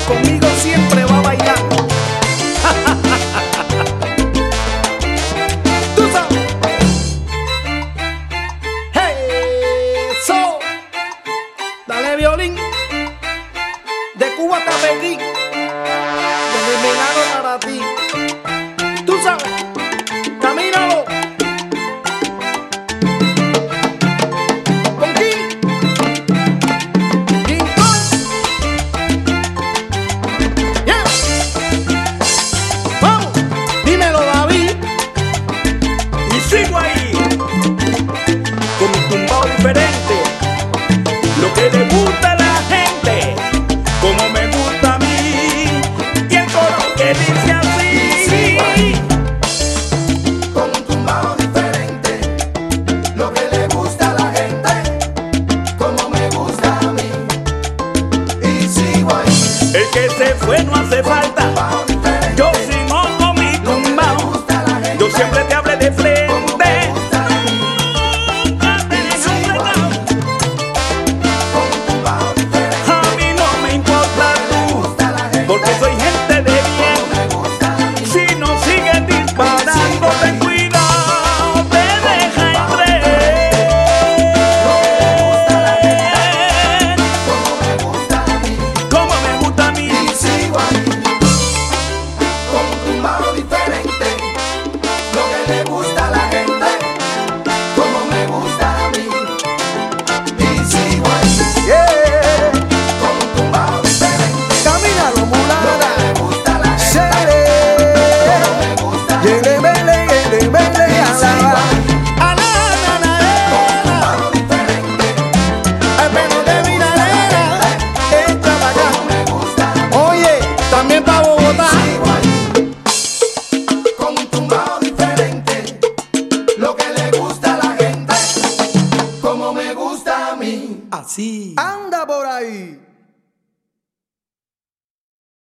conmigo siempre va a bailar. Tú sabes. Eso. Dale violín. De Cuba hasta Pekín. Desde Milano para ti. Tú sabes. Camínalo. Con King Kong. Yeah. Vamos. Dímelo, David. Y sigo ahí. Con mi tumbao diferente. Lo que le gusta a la gente. Como me gusta a mí. Y el coro que dice así. Con un tumbao diferente, lo que le gusta a la gente, como me gusta a mí. Y sigo ahí. El que se fue no hace falta. Tumbao diferente, Yo sigo con mi lo que le tumbao. gusta a la gente, Yo siempre te hablé de como me frente. gusta a mí. Y sigo ahí. Con un tumbao diferente, A mí no me importa lo que le tú, gusta a la gente, porque soy gente de bien. como me gusta a mí. Si no sigues disparando, ten cuidado, te deja Como me gusta a mí. como me gusta a mí. Y sigo ahí.